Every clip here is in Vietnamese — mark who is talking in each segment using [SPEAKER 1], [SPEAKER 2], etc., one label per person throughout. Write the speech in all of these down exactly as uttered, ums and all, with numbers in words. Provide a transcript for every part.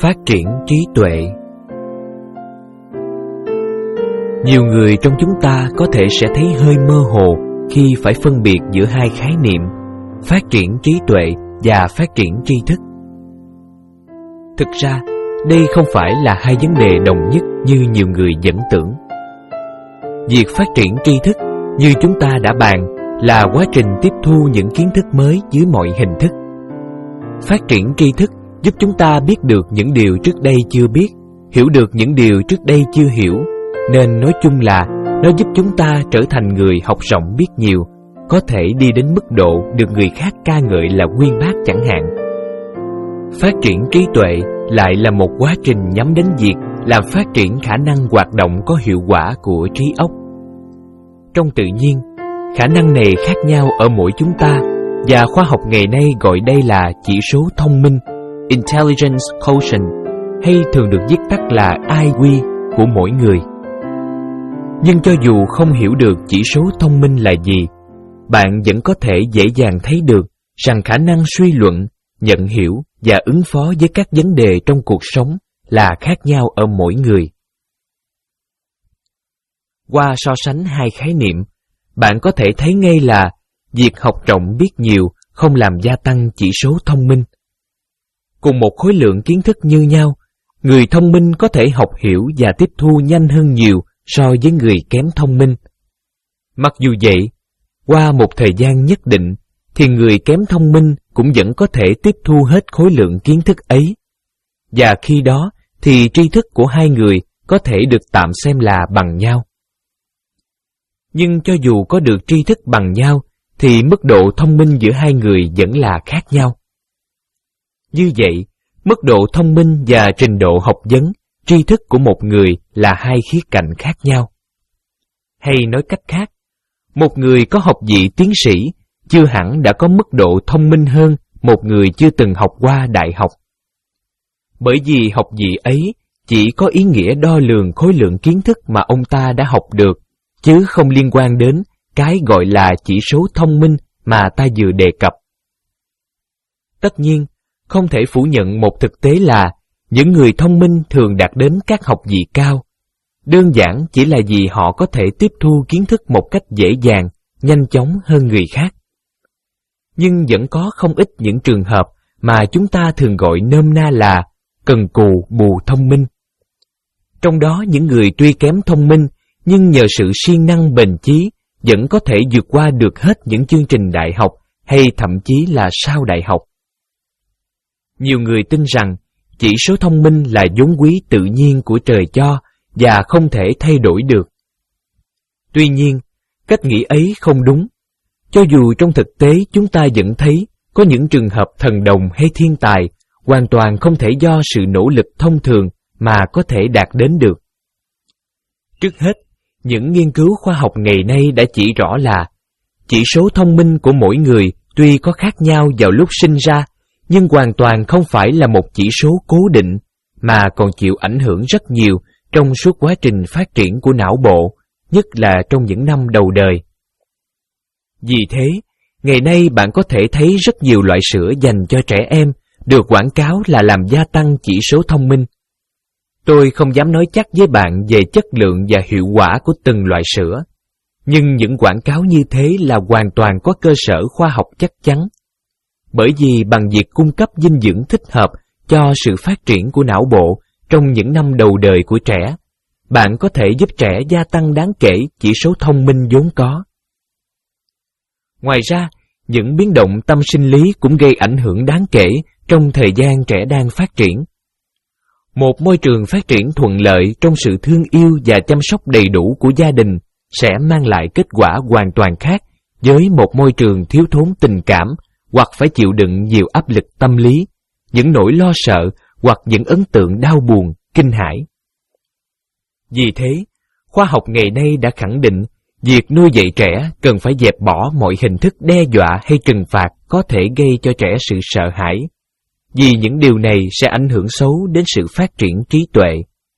[SPEAKER 1] Phát triển trí tuệ. Nhiều người trong chúng ta có thể sẽ thấy hơi mơ hồ khi phải phân biệt giữa hai khái niệm phát triển trí tuệ và phát triển tri thức. Thực ra, đây không phải là hai vấn đề đồng nhất như nhiều người vẫn tưởng. Việc phát triển tri thức, như chúng ta đã bàn, là quá trình tiếp thu những kiến thức mới dưới mọi hình thức. Phát triển tri thức giúp chúng ta biết được những điều trước đây chưa biết, hiểu được những điều trước đây chưa hiểu, nên nói chung là nó giúp chúng ta trở thành người học rộng biết nhiều, có thể đi đến mức độ được người khác ca ngợi là uyên bác chẳng hạn. Phát triển trí tuệ lại là một quá trình nhắm đến việc làm phát triển khả năng hoạt động có hiệu quả của trí óc. Trong tự nhiên, khả năng này khác nhau ở mỗi chúng ta, và khoa học ngày nay gọi đây là chỉ số thông minh, Intelligence Quotient, hay thường được viết tắt là I Q của mỗi người. Nhưng cho dù không hiểu được chỉ số thông minh là gì, bạn vẫn có thể dễ dàng thấy được rằng khả năng suy luận, nhận hiểu và ứng phó với các vấn đề trong cuộc sống là khác nhau ở mỗi người. Qua so sánh hai khái niệm, bạn có thể thấy ngay là việc học rộng biết nhiều không làm gia tăng chỉ số thông minh. Cùng một khối lượng kiến thức như nhau, người thông minh có thể học hiểu và tiếp thu nhanh hơn nhiều so với người kém thông minh. Mặc dù vậy, qua một thời gian nhất định, thì người kém thông minh cũng vẫn có thể tiếp thu hết khối lượng kiến thức ấy. Và khi đó, thì tri thức của hai người có thể được tạm xem là bằng nhau. Nhưng cho dù có được tri thức bằng nhau, thì mức độ thông minh giữa hai người vẫn là khác nhau. Như vậy, mức độ thông minh và trình độ học vấn, tri thức của một người là hai khía cạnh khác nhau. Hay nói cách khác, một người có học vị tiến sĩ chưa hẳn đã có mức độ thông minh hơn một người chưa từng học qua đại học. Bởi vì học vị ấy chỉ có ý nghĩa đo lường khối lượng kiến thức mà ông ta đã học được, chứ không liên quan đến cái gọi là chỉ số thông minh mà ta vừa đề cập. Tất nhiên, không thể phủ nhận một thực tế là những người thông minh thường đạt đến các học vị cao. Đơn giản chỉ là vì họ có thể tiếp thu kiến thức một cách dễ dàng, nhanh chóng hơn người khác. Nhưng vẫn có không ít những trường hợp mà chúng ta thường gọi nôm na là cần cù bù thông minh. Trong đó những người tuy kém thông minh nhưng nhờ sự siêng năng bền chí vẫn có thể vượt qua được hết những chương trình đại học hay thậm chí là sau đại học. Nhiều người tin rằng chỉ số thông minh là vốn quý tự nhiên của trời cho và không thể thay đổi được. Tuy nhiên, cách nghĩ ấy không đúng. Cho dù trong thực tế chúng ta vẫn thấy có những trường hợp thần đồng hay thiên tài hoàn toàn không thể do sự nỗ lực thông thường mà có thể đạt đến được. Trước hết, những nghiên cứu khoa học ngày nay đã chỉ rõ là chỉ số thông minh của mỗi người tuy có khác nhau vào lúc sinh ra, nhưng hoàn toàn không phải là một chỉ số cố định, mà còn chịu ảnh hưởng rất nhiều trong suốt quá trình phát triển của não bộ, nhất là trong những năm đầu đời. Vì thế, ngày nay bạn có thể thấy rất nhiều loại sữa dành cho trẻ em được quảng cáo là làm gia tăng chỉ số thông minh. Tôi không dám nói chắc với bạn về chất lượng và hiệu quả của từng loại sữa, nhưng những quảng cáo như thế là hoàn toàn có cơ sở khoa học chắc chắn. Bởi vì bằng việc cung cấp dinh dưỡng thích hợp cho sự phát triển của não bộ trong những năm đầu đời của trẻ, bạn có thể giúp trẻ gia tăng đáng kể chỉ số thông minh vốn có. Ngoài ra, những biến động tâm sinh lý cũng gây ảnh hưởng đáng kể trong thời gian trẻ đang phát triển. Một môi trường phát triển thuận lợi trong sự thương yêu và chăm sóc đầy đủ của gia đình sẽ mang lại kết quả hoàn toàn khác với một môi trường thiếu thốn tình cảm hoặc phải chịu đựng nhiều áp lực tâm lý, những nỗi lo sợ hoặc những ấn tượng đau buồn, kinh hãi. Vì thế, khoa học ngày nay đã khẳng định việc nuôi dạy trẻ cần phải dẹp bỏ mọi hình thức đe dọa hay trừng phạt có thể gây cho trẻ sự sợ hãi, vì những điều này sẽ ảnh hưởng xấu đến sự phát triển trí tuệ.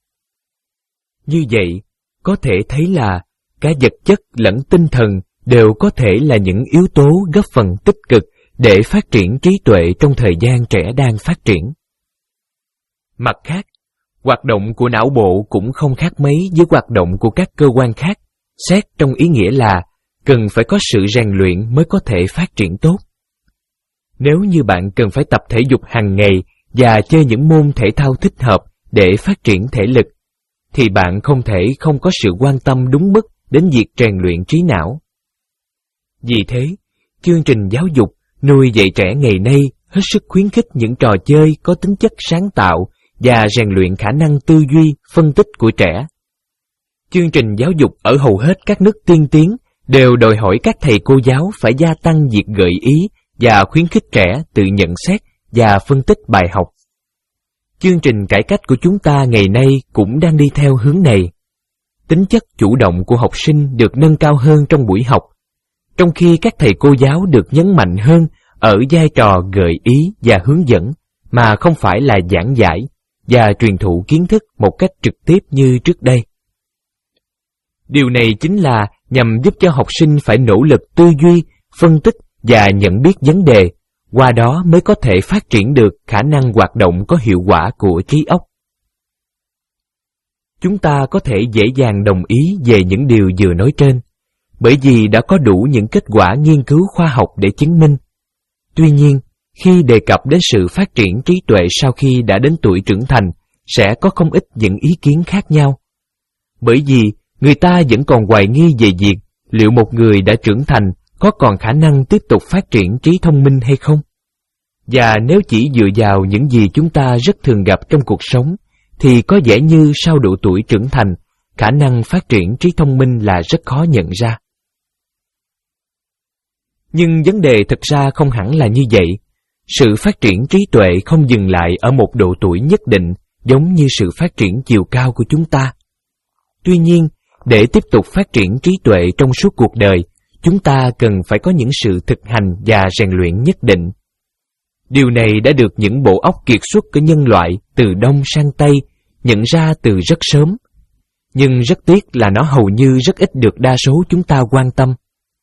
[SPEAKER 1] Như vậy, có thể thấy là cả vật chất lẫn tinh thần đều có thể là những yếu tố góp phần tích cực để phát triển trí tuệ trong thời gian trẻ đang phát triển. Mặt khác, hoạt động của não bộ cũng không khác mấy với hoạt động của các cơ quan khác, xét trong ý nghĩa là cần phải có sự rèn luyện mới có thể phát triển tốt. Nếu như bạn cần phải tập thể dục hàng ngày và chơi những môn thể thao thích hợp để phát triển thể lực, thì bạn không thể không có sự quan tâm đúng mức đến việc rèn luyện trí não. Vì thế, chương trình giáo dục nuôi dạy trẻ ngày nay hết sức khuyến khích những trò chơi có tính chất sáng tạo và rèn luyện khả năng tư duy, phân tích của trẻ. Chương trình giáo dục ở hầu hết các nước tiên tiến đều đòi hỏi các thầy cô giáo phải gia tăng việc gợi ý và khuyến khích trẻ tự nhận xét và phân tích bài học. Chương trình cải cách của chúng ta ngày nay cũng đang đi theo hướng này. Tính chất chủ động của học sinh được nâng cao hơn trong buổi học, trong khi các thầy cô giáo được nhấn mạnh hơn ở vai trò gợi ý và hướng dẫn, mà không phải là giảng giải và truyền thụ kiến thức một cách trực tiếp như trước đây. Điều này chính là nhằm giúp cho học sinh phải nỗ lực tư duy, phân tích và nhận biết vấn đề, qua đó mới có thể phát triển được khả năng hoạt động có hiệu quả của trí óc. Chúng ta có thể dễ dàng đồng ý về những điều vừa nói trên, bởi vì đã có đủ những kết quả nghiên cứu khoa học để chứng minh. Tuy nhiên, khi đề cập đến sự phát triển trí tuệ sau khi đã đến tuổi trưởng thành, sẽ có không ít những ý kiến khác nhau. Bởi vì người ta vẫn còn hoài nghi về việc liệu một người đã trưởng thành có còn khả năng tiếp tục phát triển trí thông minh hay không. Và nếu chỉ dựa vào những gì chúng ta rất thường gặp trong cuộc sống, thì có vẻ như sau độ tuổi trưởng thành, khả năng phát triển trí thông minh là rất khó nhận ra. Nhưng vấn đề thực ra không hẳn là như vậy. Sự phát triển trí tuệ không dừng lại ở một độ tuổi nhất định, giống như sự phát triển chiều cao của chúng ta. Tuy nhiên, để tiếp tục phát triển trí tuệ trong suốt cuộc đời, chúng ta cần phải có những sự thực hành và rèn luyện nhất định. Điều này đã được những bộ óc kiệt xuất của nhân loại từ Đông sang Tây nhận ra từ rất sớm. Nhưng rất tiếc là nó hầu như rất ít được đa số chúng ta quan tâm.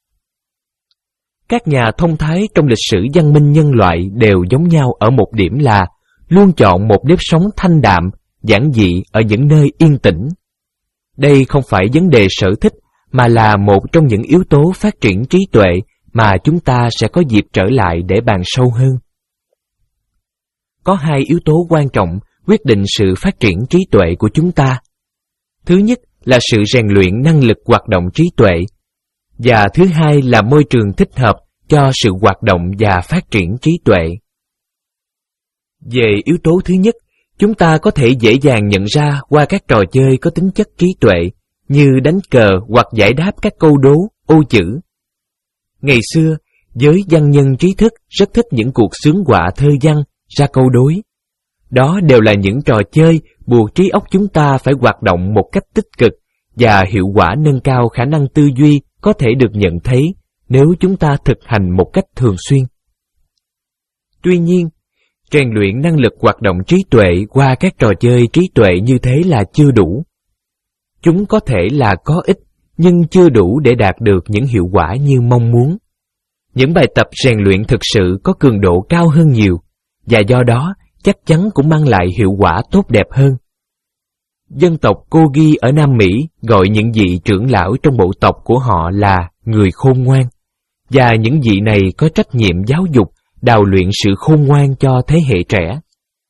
[SPEAKER 1] Các nhà thông thái trong lịch sử văn minh nhân loại đều giống nhau ở một điểm là luôn chọn một nếp sống thanh đạm, giản dị ở những nơi yên tĩnh. Đây không phải vấn đề sở thích, mà là một trong những yếu tố phát triển trí tuệ mà chúng ta sẽ có dịp trở lại để bàn sâu hơn. Có hai yếu tố quan trọng quyết định sự phát triển trí tuệ của chúng ta. Thứ nhất là sự rèn luyện năng lực hoạt động trí tuệ, và thứ hai là môi trường thích hợp cho sự hoạt động và phát triển trí tuệ. Về yếu tố thứ nhất, chúng ta có thể dễ dàng nhận ra qua các trò chơi có tính chất trí tuệ, như đánh cờ hoặc giải đáp các câu đố, ô chữ. Ngày xưa, giới văn nhân trí thức rất thích những cuộc xướng họa thơ văn, ra câu đối. Đó đều là những trò chơi buộc trí óc chúng ta phải hoạt động một cách tích cực, và hiệu quả nâng cao khả năng tư duy có thể được nhận thấy nếu chúng ta thực hành một cách thường xuyên. Tuy nhiên, rèn luyện năng lực hoạt động trí tuệ qua các trò chơi trí tuệ như thế là chưa đủ. Chúng có thể là có ích, nhưng chưa đủ để đạt được những hiệu quả như mong muốn. Những bài tập rèn luyện thực sự có cường độ cao hơn nhiều, và do đó chắc chắn cũng mang lại hiệu quả tốt đẹp hơn. Dân tộc Kogi ở Nam Mỹ gọi những vị trưởng lão trong bộ tộc của họ là người khôn ngoan, và những vị này có trách nhiệm giáo dục, đào luyện sự khôn ngoan cho thế hệ trẻ.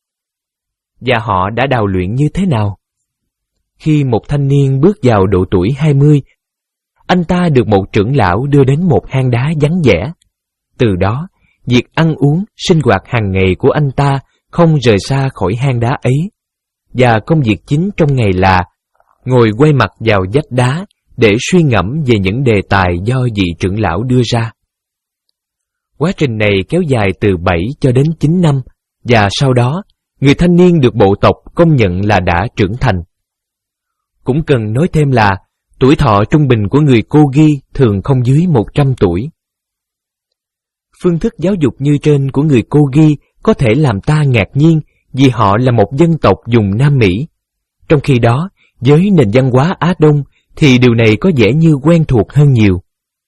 [SPEAKER 1] Và họ đã đào luyện như thế nào? Khi một thanh niên bước vào độ tuổi hai mươi, anh ta được một trưởng lão đưa đến một hang đá vắng vẻ. Từ đó, việc ăn uống, sinh hoạt hàng ngày của anh ta không rời xa khỏi hang đá ấy, và công việc chính trong ngày là ngồi quay mặt vào vách đá để suy ngẫm về những đề tài do vị trưởng lão đưa ra. Quá trình này kéo dài từ bảy cho đến chín năm, và sau đó, người thanh niên được bộ tộc công nhận là đã trưởng thành. Cũng cần nói thêm là tuổi thọ trung bình của người Kogi thường không dưới một trăm tuổi. Phương thức giáo dục như trên của người Kogi có thể làm ta ngạc nhiên vì họ là một dân tộc vùng Nam Mỹ. Trong khi đó, với nền văn hóa Á Đông thì điều này có vẻ như quen thuộc hơn nhiều.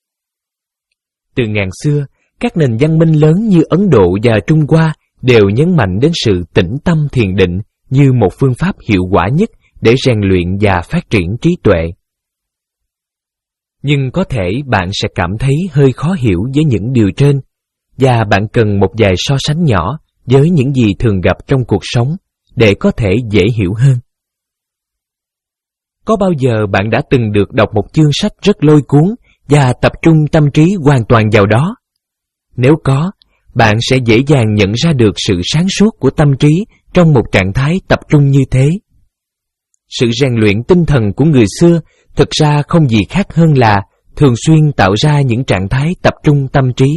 [SPEAKER 1] Từ ngàn xưa, các nền văn minh lớn như Ấn Độ và Trung Hoa đều nhấn mạnh đến sự tĩnh tâm thiền định như một phương pháp hiệu quả nhất để rèn luyện và phát triển trí tuệ. Nhưng có thể bạn sẽ cảm thấy hơi khó hiểu với những điều trên, và bạn cần một vài so sánh nhỏ với những gì thường gặp trong cuộc sống để có thể dễ hiểu hơn. Có bao giờ bạn đã từng được đọc một chương sách rất lôi cuốn và tập trung tâm trí hoàn toàn vào đó? Nếu có, bạn sẽ dễ dàng nhận ra được sự sáng suốt của tâm trí trong một trạng thái tập trung như thế. Sự rèn luyện tinh thần của người xưa thực ra không gì khác hơn là thường xuyên tạo ra những trạng thái tập trung tâm trí.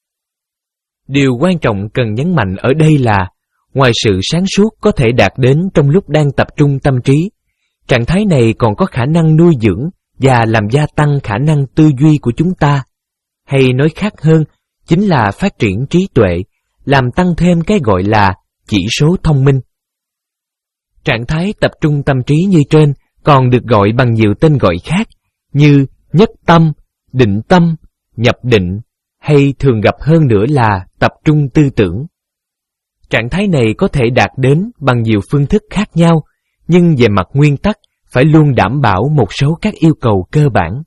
[SPEAKER 1] Điều quan trọng cần nhấn mạnh ở đây là, ngoài sự sáng suốt có thể đạt đến trong lúc đang tập trung tâm trí, trạng thái này còn có khả năng nuôi dưỡng và làm gia tăng khả năng tư duy của chúng ta, hay nói khác hơn, chính là phát triển trí tuệ, làm tăng thêm cái gọi là chỉ số thông minh. Trạng thái tập trung tâm trí như trên còn được gọi bằng nhiều tên gọi khác như nhất tâm, định tâm, nhập định, hay thường gặp hơn nữa là tập trung tư tưởng. Trạng thái này có thể đạt đến bằng nhiều phương thức khác nhau, nhưng về mặt nguyên tắc phải luôn đảm bảo một số các yêu cầu cơ bản.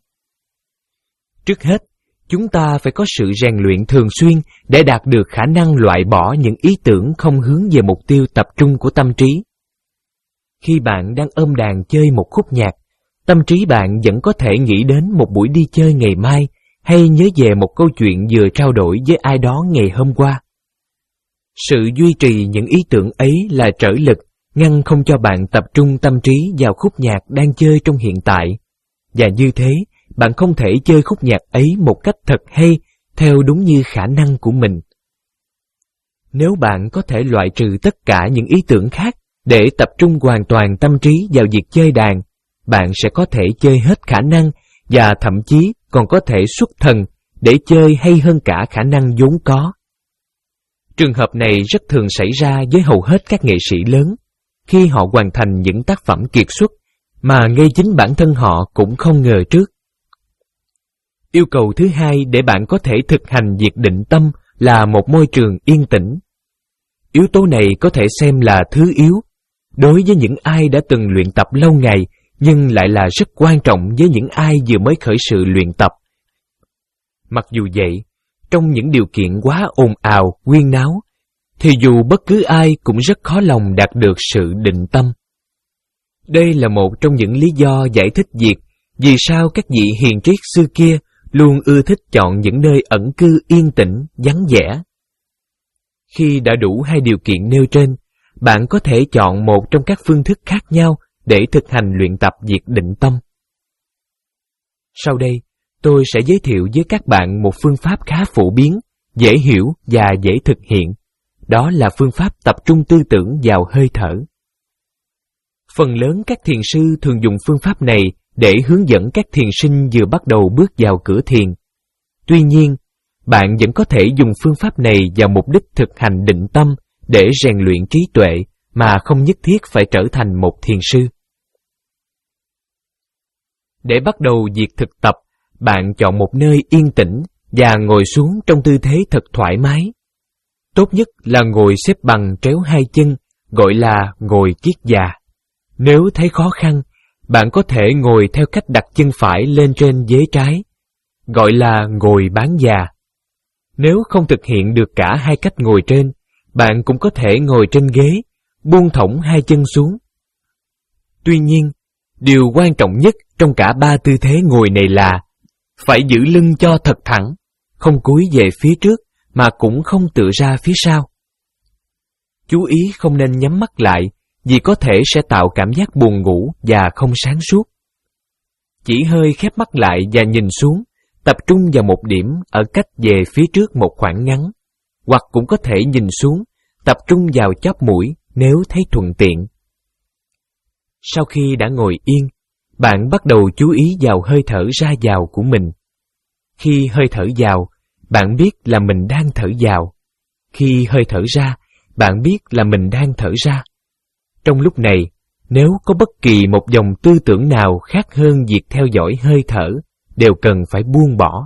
[SPEAKER 1] Trước hết, chúng ta phải có sự rèn luyện thường xuyên để đạt được khả năng loại bỏ những ý tưởng không hướng về mục tiêu tập trung của tâm trí. Khi bạn đang ôm đàn chơi một khúc nhạc, tâm trí bạn vẫn có thể nghĩ đến một buổi đi chơi ngày mai hay nhớ về một câu chuyện vừa trao đổi với ai đó ngày hôm qua. Sự duy trì những ý tưởng ấy là trở lực, ngăn không cho bạn tập trung tâm trí vào khúc nhạc đang chơi trong hiện tại. Và như thế, bạn không thể chơi khúc nhạc ấy một cách thật hay, theo đúng như khả năng của mình. Nếu bạn có thể loại trừ tất cả những ý tưởng khác để tập trung hoàn toàn tâm trí vào việc chơi đàn, bạn sẽ có thể chơi hết khả năng và thậm chí còn có thể xuất thần để chơi hay hơn cả khả năng vốn có. Trường hợp này rất thường xảy ra với hầu hết các nghệ sĩ lớn, khi họ hoàn thành những tác phẩm kiệt xuất mà ngay chính bản thân họ cũng không ngờ trước. Yêu cầu thứ hai để bạn có thể thực hành việc định tâm là một môi trường yên tĩnh. Yếu tố này có thể xem là thứ yếu đối với những ai đã từng luyện tập lâu ngày, nhưng lại là rất quan trọng với những ai vừa mới khởi sự luyện tập. Mặc dù vậy, trong những điều kiện quá ồn ào, huyên náo, thì dù bất cứ ai cũng rất khó lòng đạt được sự định tâm. Đây là một trong những lý do giải thích việc vì sao các vị hiền triết xưa kia luôn ưa thích chọn những nơi ẩn cư yên tĩnh, vắng vẻ. Khi đã đủ hai điều kiện nêu trên, bạn có thể chọn một trong các phương thức khác nhau để thực hành luyện tập việc định tâm. Sau đây, tôi sẽ giới thiệu với các bạn một phương pháp khá phổ biến, dễ hiểu và dễ thực hiện. Đó là phương pháp tập trung tư tưởng vào hơi thở. Phần lớn các thiền sư thường dùng phương pháp này để hướng dẫn các thiền sinh vừa bắt đầu bước vào cửa thiền. Tuy nhiên, bạn vẫn có thể dùng phương pháp này vào mục đích thực hành định tâm để rèn luyện trí tuệ mà không nhất thiết phải trở thành một thiền sư. Để bắt đầu việc thực tập, bạn chọn một nơi yên tĩnh và ngồi xuống trong tư thế thật thoải mái. Tốt nhất là ngồi xếp bằng tréo hai chân, gọi là ngồi kiết già. Nếu thấy khó khăn, bạn có thể ngồi theo cách đặt chân phải lên trên vế trái, gọi là ngồi bán già. Nếu không thực hiện được cả hai cách ngồi trên, bạn cũng có thể ngồi trên ghế, buông thõng hai chân xuống. Tuy nhiên, điều quan trọng nhất trong cả ba tư thế ngồi này là phải giữ lưng cho thật thẳng, không cúi về phía trước mà cũng không tựa ra phía sau. Chú ý không nên nhắm mắt lại vì có thể sẽ tạo cảm giác buồn ngủ và không sáng suốt. Chỉ hơi khép mắt lại và nhìn xuống, tập trung vào một điểm ở cách về phía trước một khoảng ngắn, hoặc cũng có thể nhìn xuống, tập trung vào chóp mũi nếu thấy thuận tiện. Sau khi đã ngồi yên, bạn bắt đầu chú ý vào hơi thở ra vào của mình. Khi hơi thở vào, bạn biết là mình đang thở vào. Khi hơi thở ra, bạn biết là mình đang thở ra. Trong lúc này, nếu có bất kỳ một dòng tư tưởng nào khác hơn việc theo dõi hơi thở, đều cần phải buông bỏ.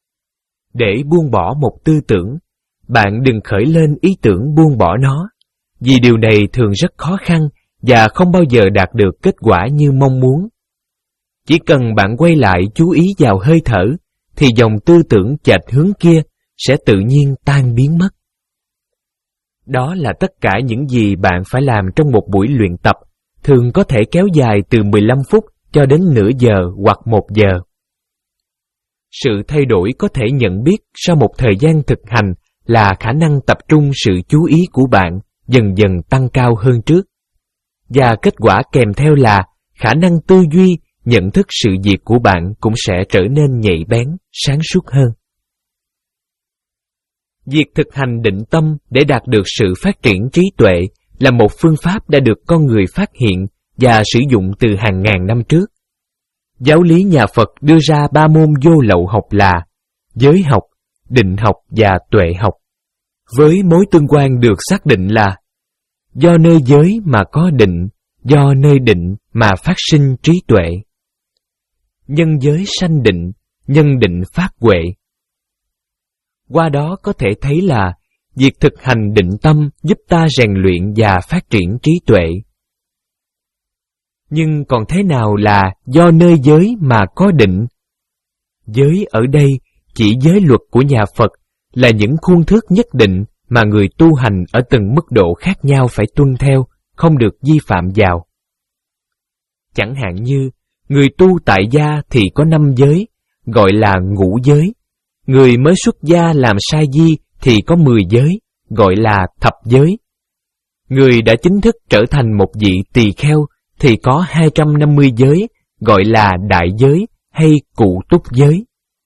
[SPEAKER 1] Để buông bỏ một tư tưởng, bạn đừng khởi lên ý tưởng buông bỏ nó, vì điều này thường rất khó khăn và không bao giờ đạt được kết quả như mong muốn. Chỉ cần bạn quay lại chú ý vào hơi thở, thì dòng tư tưởng chệch hướng kia sẽ tự nhiên tan biến mất. Đó là tất cả những gì bạn phải làm trong một buổi luyện tập, thường có thể kéo dài từ mười lăm phút cho đến nửa giờ hoặc một giờ. Sự thay đổi có thể nhận biết sau một thời gian thực hành là khả năng tập trung sự chú ý của bạn dần dần tăng cao hơn trước. Và kết quả kèm theo là khả năng tư duy, nhận thức sự việc của bạn cũng sẽ trở nên nhạy bén, sáng suốt hơn. Việc thực hành định tâm để đạt được sự phát triển trí tuệ là một phương pháp đã được con người phát hiện và sử dụng từ hàng ngàn năm trước. Giáo lý nhà Phật đưa ra ba môn vô lậu học là giới học, định học và tuệ học, với mối tương quan được xác định là do nơi giới mà có định, do nơi định mà phát sinh trí tuệ. Nhân giới sanh định, nhân định phát huệ. Qua đó có thể thấy là việc thực hành định tâm giúp ta rèn luyện và phát triển trí tuệ. Nhưng còn thế nào là do nơi giới mà có định? Giới ở đây chỉ giới luật của nhà Phật là những khuôn thước nhất định mà người tu hành ở từng mức độ khác nhau phải tuân theo, không được vi phạm vào. Chẳng hạn như, người tu tại gia thì có năm giới, gọi là ngũ giới. Người mới xuất gia làm sa di thì có mười giới, gọi là thập giới. Người đã chính thức trở thành một vị tỳ kheo thì có hai trăm năm mươi giới, gọi là đại giới hay cụ túc giới.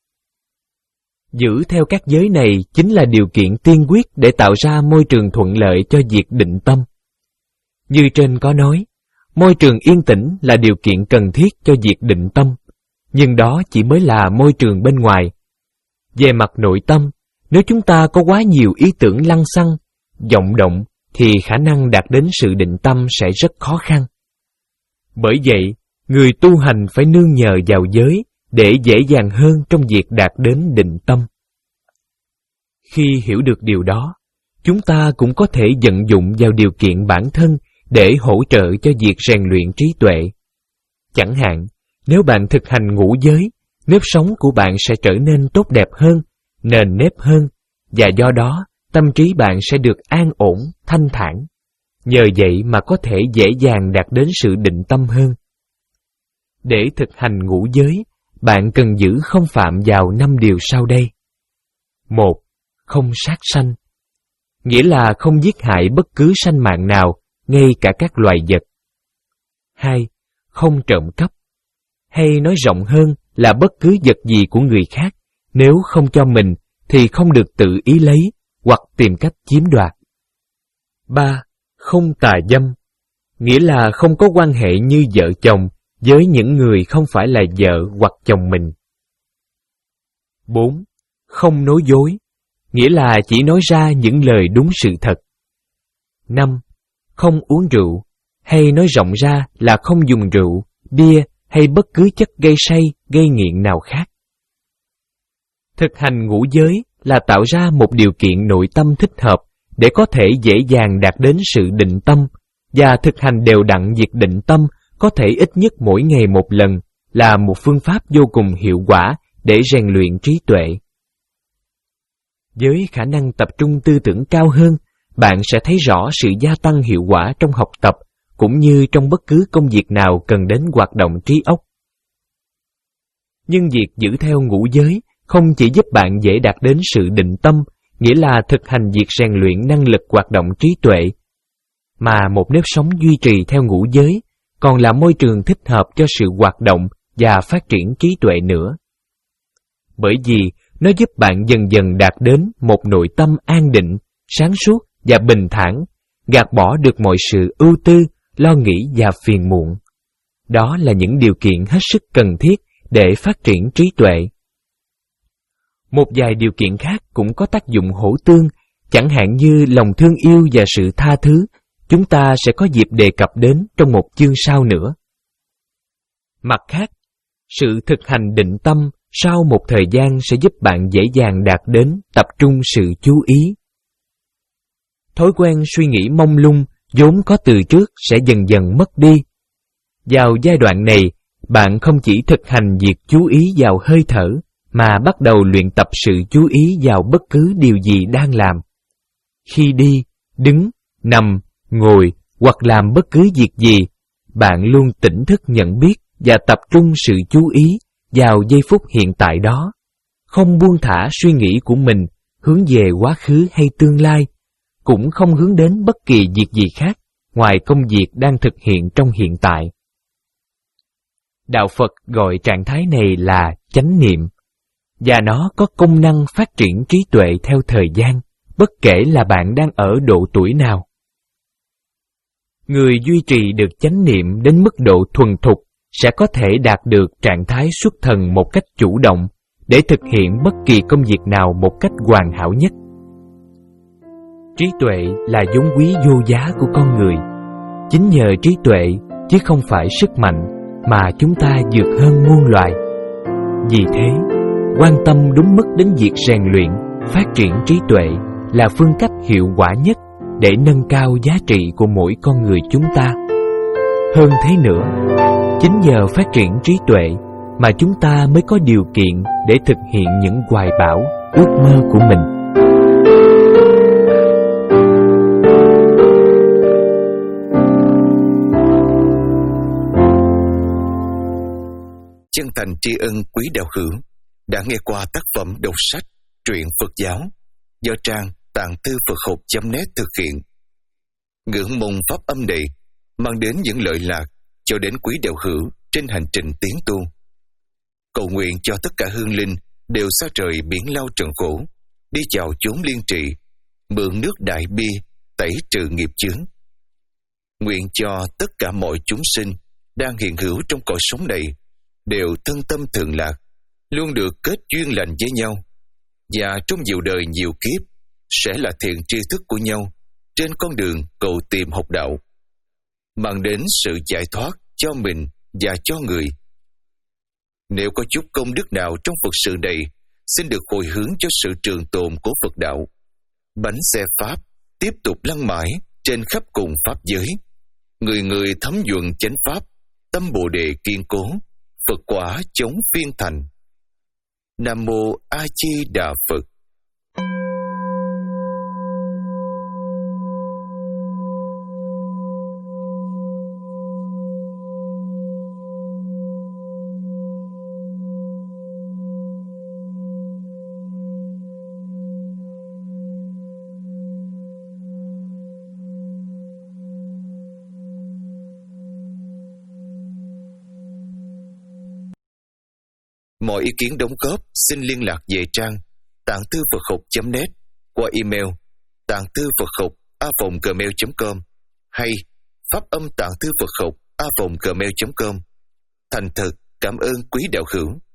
[SPEAKER 1] Giữ theo các giới này chính là điều kiện tiên quyết để tạo ra môi trường thuận lợi cho việc định tâm. Như trên có nói, môi trường yên tĩnh là điều kiện cần thiết cho việc định tâm, nhưng đó chỉ mới là môi trường bên ngoài. Về mặt nội tâm, nếu chúng ta có quá nhiều ý tưởng lăng xăng, vọng động, thì khả năng đạt đến sự định tâm sẽ rất khó khăn. Bởi vậy, người tu hành phải nương nhờ vào giới để dễ dàng hơn trong việc đạt đến định tâm. Khi hiểu được điều đó, chúng ta cũng có thể vận dụng vào điều kiện bản thân để hỗ trợ cho việc rèn luyện trí tuệ. Chẳng hạn, nếu bạn thực hành ngũ giới, nếp sống của bạn sẽ trở nên tốt đẹp hơn, nền nếp hơn, và do đó tâm trí bạn sẽ được an ổn, thanh thản. Nhờ vậy mà có thể dễ dàng đạt đến sự định tâm hơn. Để thực hành ngũ giới, bạn cần giữ không phạm vào năm điều sau đây. Một. Không sát sanh, nghĩa là không giết hại bất cứ sanh mạng nào, ngay cả các loài vật. Hai. Không trộm cắp, hay nói rộng hơn là bất cứ vật gì của người khác, nếu không cho mình thì không được tự ý lấy hoặc tìm cách chiếm đoạt. Ba. Không tà dâm, nghĩa là không có quan hệ như vợ chồng với những người không phải là vợ hoặc chồng mình. Bốn. Không nói dối, nghĩa là chỉ nói ra những lời đúng sự thật. Năm. Không uống rượu, hay nói rộng ra là không dùng rượu, bia hay bất cứ chất gây say, gây nghiện nào khác. Thực hành ngũ giới là tạo ra một điều kiện nội tâm thích hợp để có thể dễ dàng đạt đến sự định tâm, và thực hành đều đặn việc định tâm có thể ít nhất mỗi ngày một lần là một phương pháp vô cùng hiệu quả để rèn luyện trí tuệ. Với khả năng tập trung tư tưởng cao hơn, bạn sẽ thấy rõ sự gia tăng hiệu quả trong học tập, cũng như trong bất cứ công việc nào cần đến hoạt động trí óc. Nhưng việc giữ theo ngũ giới không chỉ giúp bạn dễ đạt đến sự định tâm, nghĩa là thực hành việc rèn luyện năng lực hoạt động trí tuệ, mà một nếp sống duy trì theo ngũ giới còn là môi trường thích hợp cho sự hoạt động và phát triển trí tuệ nữa. Bởi vì nó giúp bạn dần dần đạt đến một nội tâm an định, sáng suốt và bình thản, gạt bỏ được mọi sự ưu tư, lo nghĩ và phiền muộn. Đó là những điều kiện hết sức cần thiết để phát triển trí tuệ. Một vài điều kiện khác cũng có tác dụng hỗ tương, chẳng hạn như lòng thương yêu và sự tha thứ, chúng ta sẽ có dịp đề cập đến trong một chương sau nữa. Mặt khác, sự thực hành định tâm sau một thời gian sẽ giúp bạn dễ dàng đạt đến tập trung sự chú ý. thói quen suy nghĩ mông lung vốn có từ trước sẽ dần dần mất đi. Vào giai đoạn này, bạn không chỉ thực hành việc chú ý vào hơi thở, mà bắt đầu luyện tập sự chú ý vào bất cứ điều gì đang làm. Khi đi, đứng, nằm, ngồi hoặc làm bất cứ việc gì, bạn luôn tỉnh thức nhận biết và tập trung sự chú ý vào giây phút hiện tại đó, không buông thả suy nghĩ của mình hướng về quá khứ hay tương lai, cũng không hướng đến bất kỳ việc gì khác ngoài công việc đang thực hiện trong hiện tại. Đạo Phật gọi trạng thái này là chánh niệm, và nó có công năng phát triển trí tuệ theo thời gian, bất kể là bạn đang ở độ tuổi nào. Người duy trì được chánh niệm đến mức độ thuần thục sẽ có thể đạt được trạng thái xuất thần một cách chủ động để thực hiện bất kỳ công việc nào một cách hoàn hảo nhất. Trí tuệ là vốn quý vô giá của con người. Chính nhờ trí tuệ, chứ không phải sức mạnh, mà chúng ta vượt hơn muôn loài. Vì thế, quan tâm đúng mức đến việc rèn luyện, phát triển trí tuệ là phương cách hiệu quả nhất để nâng cao giá trị của mỗi con người chúng ta. Hơn thế nữa, chính nhờ phát triển trí tuệ mà chúng ta mới có điều kiện để thực hiện những hoài bão, ước mơ của mình.
[SPEAKER 2] Chân thành tri ân quý đạo hữu đã nghe qua tác phẩm đọc sách truyện Phật giáo do trang tạng thư Phật học chấm net thực hiện. Ngưỡng mong pháp âm này mang đến những lợi lạc cho đến quý đạo hữu trên hành trình tiến tu. Cầu nguyện cho tất cả hương linh đều xa trời biển lao trần khổ, đi vào chốn liên trị, mượn nước đại bi tẩy trừ nghiệp chướng. Nguyện cho tất cả mọi chúng sinh đang hiện hữu trong cõi sống này đều thân tâm thường lạc, luôn được kết duyên lành với nhau, và trong nhiều đời nhiều kiếp sẽ là thiện tri thức của nhau trên con đường cầu tìm học đạo, mang đến sự giải thoát cho mình và cho người. Nếu có chút công đức nào trong Phật sự này, xin được hồi hướng cho sự trường tồn của Phật đạo. Bánh xe Pháp tiếp tục lăn mãi trên khắp cùng Pháp giới. Người người thấm nhuận chánh Pháp, tâm Bồ Đề kiên cố, Phật quả chống phiên thành. Nam Mô A Di Đà Phật. Mọi ý kiến đóng góp xin liên lạc về trang tạng thư Phật học chấm net qua email tạng thư Phật học a vòng gmail chấm com hay pháp âm tạng thư Phật học a vòng gmail chấm com. Thành thật cảm ơn quý đạo hữu.